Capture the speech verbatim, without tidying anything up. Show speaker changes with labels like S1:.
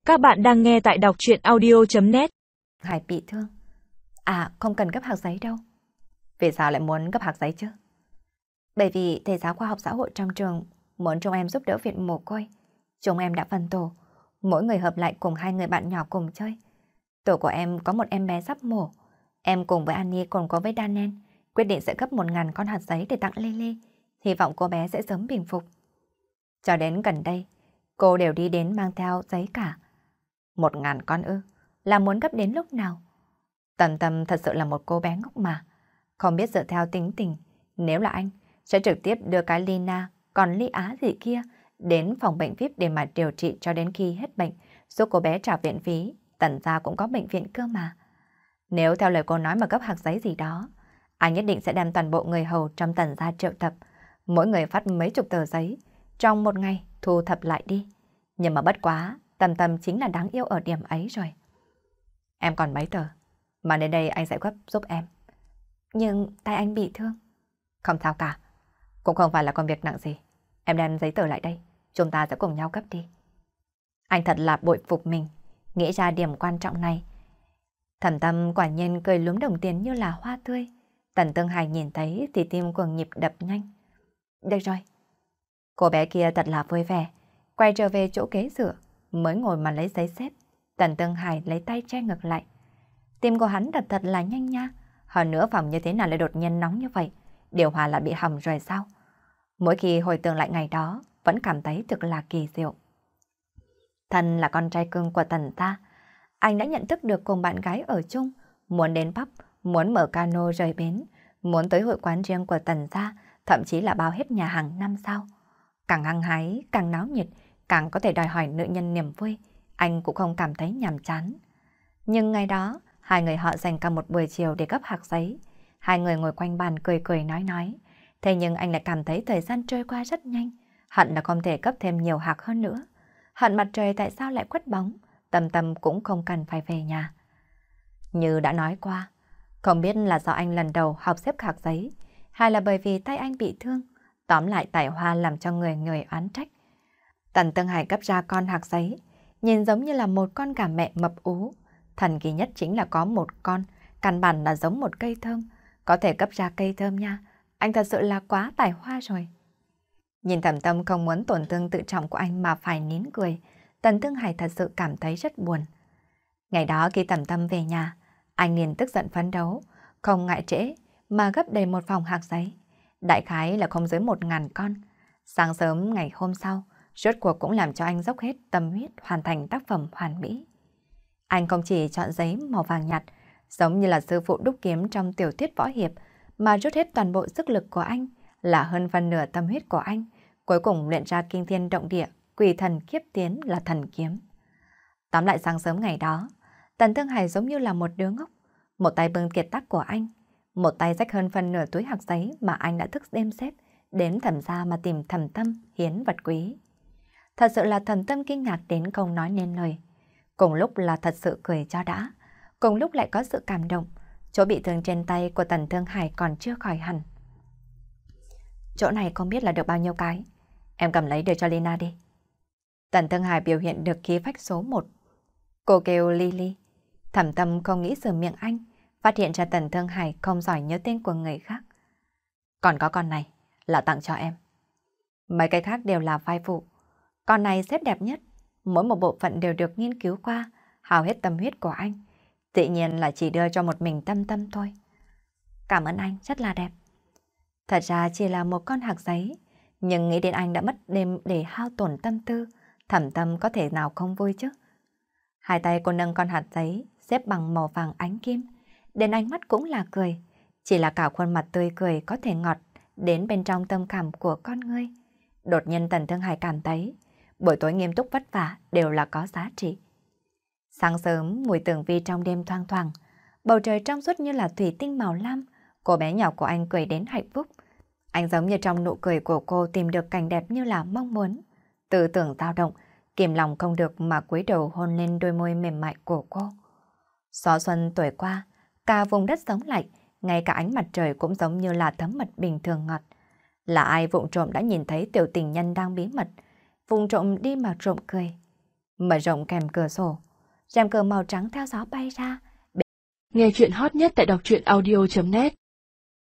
S1: Các bạn đang nghe tại đọc truyện audio.net.
S2: Hải bị thương. À, không cần cấp hạc giấy đâu. Vì sao lại muốn cấp hạc giấy chứ? Bởi vì thầy giáo khoa học xã hội trong trường muốn chúng em giúp đỡ viện mồ côi. Chúng em đã phân tổ, mỗi người hợp lại cùng hai người bạn nhỏ cùng chơi. Tổ của em có một em bé sắp mổ. Em cùng với Annie còn có với Daniel quyết định sẽ cấp một ngàn con hạt giấy để tặng Lily. Hy vọng cô bé sẽ sớm bình phục. Cho đến gần đây, cô đều đi đến mang theo giấy cả. Một ngàn con ư, là muốn gấp đến lúc nào? Tầm Tầm thật sự là một cô bé ngốc mà. Không biết dựa theo tính tình, nếu là anh, sẽ trực tiếp đưa cái Lina, còn Ly Á gì kia, đến phòng bệnh vi ai pi để mà điều trị cho đến khi hết bệnh, giúp cô bé trả viện phí, Tần gia cũng có bệnh viện cơ mà. Nếu theo lời cô nói mà cấp hạc giấy gì đó, anh nhất định sẽ đem toàn bộ người hầu trong Tần gia triệu tập, mỗi người phát mấy chục tờ giấy, trong một ngày thu thập lại đi. Nhưng mà bất quá, Tầm Tầm chính là đáng yêu ở điểm ấy rồi. Em còn mấy tờ, mà đến đây anh sẽ gấp giúp em. Nhưng tay anh bị thương. Không sao cả, cũng không phải là công việc nặng gì. Em đem giấy tờ lại đây, chúng ta sẽ cùng nhau cấp đi. Anh thật là bội phục mình, nghĩ ra điểm quan trọng này. Thẩm Tâm quả nhiên cười lúm đồng tiền như là hoa tươi. Tần Tương Hải nhìn thấy thì tim cuồng nhịp đập nhanh. Được rồi. Cô bé kia thật là vui vẻ, quay trở về chỗ ghế dựa, mới ngồi mà lấy giấy xếp. Tần Tương Hải lấy tay che ngược lại. Tim của hắn đập thật là nhanh nha. Hơn nữa phòng như thế nào lại đột nhiên nóng như vậy? Điều hòa lại bị hỏng rồi sao? Mỗi khi hồi tưởng lại ngày đó, vẫn cảm thấy thực là kỳ diệu. Thân là con trai cưng của Tần ta, anh đã nhận thức được cùng bạn gái ở chung, muốn đến pub, muốn mở cano rời bến, muốn tới hội quán riêng của Tần gia, thậm chí là bao hết nhà hàng năm sao. Càng hăng hái, càng náo nhiệt, càng có thể đòi hỏi nữ nhân niềm vui, anh cũng không cảm thấy nhàm chán. Nhưng ngày đó, hai người họ dành cả một buổi chiều để gấp hạc giấy. Hai người ngồi quanh bàn cười cười nói nói. Thế nhưng anh lại cảm thấy thời gian trôi qua rất nhanh. Hận là không thể cấp thêm nhiều hạc hơn nữa. Hận mặt trời tại sao lại khuất bóng. Tầm Tầm cũng không cần phải về nhà. Như đã nói qua, không biết là do anh lần đầu học xếp hạc giấy, hay là bởi vì tay anh bị thương. Tóm lại tài hoa làm cho người người oán trách. Tần Tương Hải cấp ra con hạc giấy, nhìn giống như là một con gà mẹ mập ú. Thần kỳ nhất chính là có một con, căn bản là giống một cây thơm, có thể cấp ra cây thơm nha. Anh thật sự là quá tài hoa rồi. Nhìn Thẩm Tâm không muốn tổn thương tự trọng của anh mà phải nín cười, Tần Tương Hải thật sự cảm thấy rất buồn. Ngày đó khi Thẩm Tâm về nhà, anh liền tức giận phấn đấu, không ngại trễ mà gấp đầy một phòng hạc giấy. Đại khái là không dưới một ngàn con. Sáng sớm ngày hôm sau, rốt cuộc cũng làm cho anh dốc hết tâm huyết hoàn thành tác phẩm hoàn mỹ. Anh không chỉ chọn giấy màu vàng nhạt, giống như là sư phụ đúc kiếm trong tiểu thuyết võ hiệp, mà rút hết toàn bộ sức lực của anh, là hơn phần nửa tâm huyết của anh, cuối cùng luyện ra kinh thiên động địa, quỷ thần kiếp tiến là thần kiếm. Tóm lại sáng sớm ngày đó, Tần Tương Hải giống như là một đứa ngốc, một tay bưng kiệt tác của anh, một tay rách hơn phần nửa túi hạc giấy mà anh đã thức đêm xếp, đến Thẩm gia mà tìm Thẩm Tâm hiến vật quý. Thật sự là Thẩm Tâm kinh ngạc đến không nói nên lời. Cùng lúc là thật sự cười cho đã, cùng lúc lại có sự cảm động, chỗ bị thương trên tay của Tần Thương Hải còn chưa khỏi hẳn. Chỗ này không biết là được bao nhiêu cái, em cầm lấy đưa cho Lina đi. Tần Thương Hải biểu hiện được khí phách số một. Cô kêu Lily. Thẩm Tâm không nghĩ sờ miệng anh, phát hiện ra Tần Thương Hải không giỏi nhớ tên của người khác. Còn có con này, là tặng cho em. Mấy cái khác đều là vai phụ. Con này xếp đẹp nhất, mỗi một bộ phận đều được nghiên cứu qua, hao hết tâm huyết của anh. Tự nhiên là chỉ đưa cho một mình Tâm Tâm thôi. Cảm ơn anh, rất là đẹp. Thật ra chỉ là một con hạc giấy, nhưng nghĩ đến anh đã mất đêm để hao tổn tâm tư, Thẩm Tâm có thể nào không vui chứ. Hai tay cô nâng con hạt giấy, xếp bằng màu vàng ánh kim, đến ánh mắt cũng là cười. Chỉ là cả khuôn mặt tươi cười có thể ngọt đến bên trong tâm cảm của con ngươi. Đột nhiên Tần Thương Hải cảm thấy buổi tối nghiêm túc vất vả đều là có giá trị. Sáng sớm mùi tường vi trong đêm thoang thoảng, bầu trời trong suốt như là thủy tinh màu lam, cô bé nhỏ của anh cười đến hạnh phúc. Anh giống như trong nụ cười của cô tìm được cảnh đẹp như là mong muốn. Tư tưởng dao động, kìm lòng không được mà cúi đầu hôn lên đôi môi mềm mại của cô. Gió xuân tuổi qua, cả vùng đất sống lại, ngay cả ánh mặt trời cũng giống như là thấm mật bình thường ngọt. Là ai vụng trộm đã nhìn thấy tiểu tình nhân đang bí mật, vụng trộm đi mà trộm cười. Mở rộng kèm cửa sổ, rèm cửa màu trắng theo gió bay ra.
S1: Nghe chuyện hot nhất tại đọc truyện audio chấm net